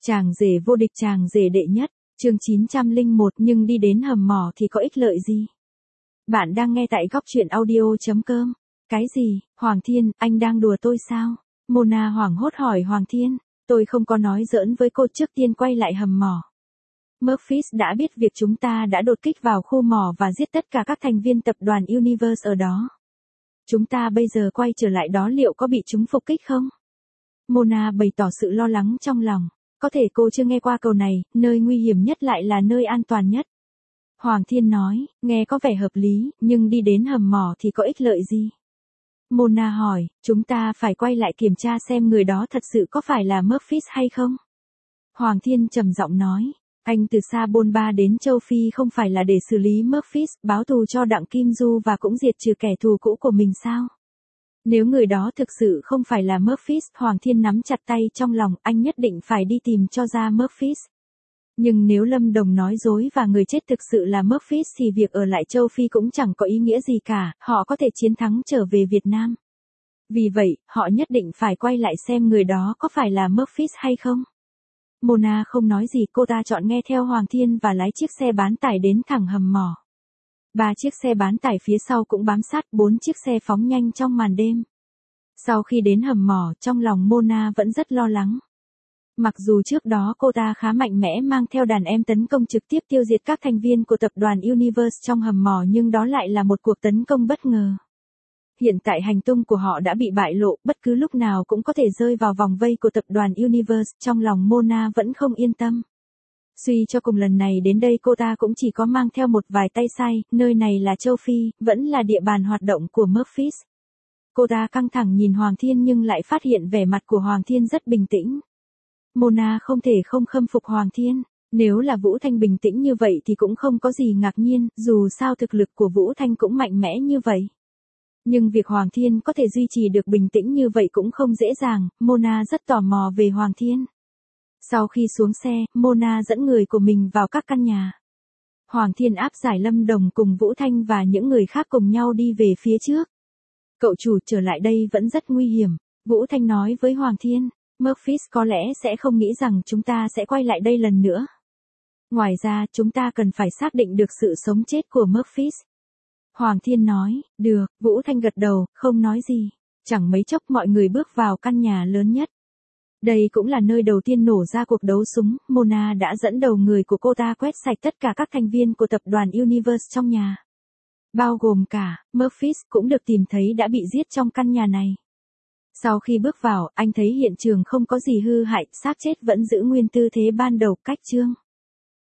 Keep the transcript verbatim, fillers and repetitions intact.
Chàng rể vô địch, chàng rể đệ nhất, chương chín trăm lẻ một. Nhưng đi đến hầm mỏ thì có ích lợi gì? Bạn đang nghe tại góc truyện audio chấm com. Cái gì, Hoàng Thiên, anh đang đùa tôi sao? Mona hoảng hốt hỏi Hoàng Thiên. Tôi không có nói giỡn với cô, trước tiên quay lại hầm mỏ. Murphys đã biết việc chúng ta đã đột kích vào khu mỏ và giết tất cả các thành viên tập đoàn Universe ở đó. Chúng ta bây giờ quay trở lại đó liệu có bị chúng phục kích không? Mona bày tỏ sự lo lắng trong lòng. Có thể cô chưa nghe qua câu này, nơi nguy hiểm nhất lại là nơi an toàn nhất. Hoàng Thiên nói, nghe có vẻ hợp lý, nhưng đi đến hầm mỏ thì có ích lợi gì? Mona hỏi, chúng ta phải quay lại kiểm tra xem người đó thật sự có phải là Murphys hay không? Hoàng Thiên trầm giọng nói, anh từ xa bôn ba đến châu Phi không phải là để xử lý Murphys, báo thù cho Đặng Kim Du và cũng diệt trừ kẻ thù cũ của mình sao? Nếu người đó thực sự không phải là Murphys, Hoàng Thiên nắm chặt tay trong lòng, anh nhất định phải đi tìm cho ra Murphys. Nhưng nếu Lâm Đồng nói dối và người chết thực sự là Murphys thì việc ở lại châu Phi cũng chẳng có ý nghĩa gì cả, họ có thể chiến thắng trở về Việt Nam. Vì vậy, họ nhất định phải quay lại xem người đó có phải là Murphys hay không. Mona không nói gì, cô ta chọn nghe theo Hoàng Thiên và lái chiếc xe bán tải đến thẳng hầm mỏ. Ba chiếc xe bán tải phía sau cũng bám sát, bốn chiếc xe phóng nhanh trong màn đêm. Sau khi đến hầm mỏ, trong lòng Mona vẫn rất lo lắng. Mặc dù trước đó cô ta khá mạnh mẽ mang theo đàn em tấn công trực tiếp tiêu diệt các thành viên của tập đoàn Universe trong hầm mỏ, nhưng đó lại là một cuộc tấn công bất ngờ. Hiện tại hành tung của họ đã bị bại lộ, bất cứ lúc nào cũng có thể rơi vào vòng vây của tập đoàn Universe, trong lòng Mona vẫn không yên tâm. Suy cho cùng lần này đến đây cô ta cũng chỉ có mang theo một vài tay sai, nơi này là châu Phi, vẫn là địa bàn hoạt động của Murphys. Cô ta căng thẳng nhìn Hoàng Thiên nhưng lại phát hiện vẻ mặt của Hoàng Thiên rất bình tĩnh. Mona không thể không khâm phục Hoàng Thiên, nếu là Vũ Thanh bình tĩnh như vậy thì cũng không có gì ngạc nhiên, dù sao thực lực của Vũ Thanh cũng mạnh mẽ như vậy. Nhưng việc Hoàng Thiên có thể duy trì được bình tĩnh như vậy cũng không dễ dàng, Mona rất tò mò về Hoàng Thiên. Sau khi xuống xe, Mona dẫn người của mình vào các căn nhà. Hoàng Thiên áp giải Lâm Đồng cùng Vũ Thanh và những người khác cùng nhau đi về phía trước. Cậu chủ, trở lại đây vẫn rất nguy hiểm, Vũ Thanh nói với Hoàng Thiên. Murphys có lẽ sẽ không nghĩ rằng chúng ta sẽ quay lại đây lần nữa. Ngoài ra, chúng ta cần phải xác định được sự sống chết của Murphys. Hoàng Thiên nói, được, Vũ Thanh gật đầu, không nói gì. Chẳng mấy chốc mọi người bước vào căn nhà lớn nhất. Đây cũng là nơi đầu tiên nổ ra cuộc đấu súng, Mona đã dẫn đầu người của cô ta quét sạch tất cả các thành viên của tập đoàn Universe trong nhà. Bao gồm cả, Murphys cũng được tìm thấy đã bị giết trong căn nhà này. Sau khi bước vào, anh thấy hiện trường không có gì hư hại, xác chết vẫn giữ nguyên tư thế ban đầu, cách chương.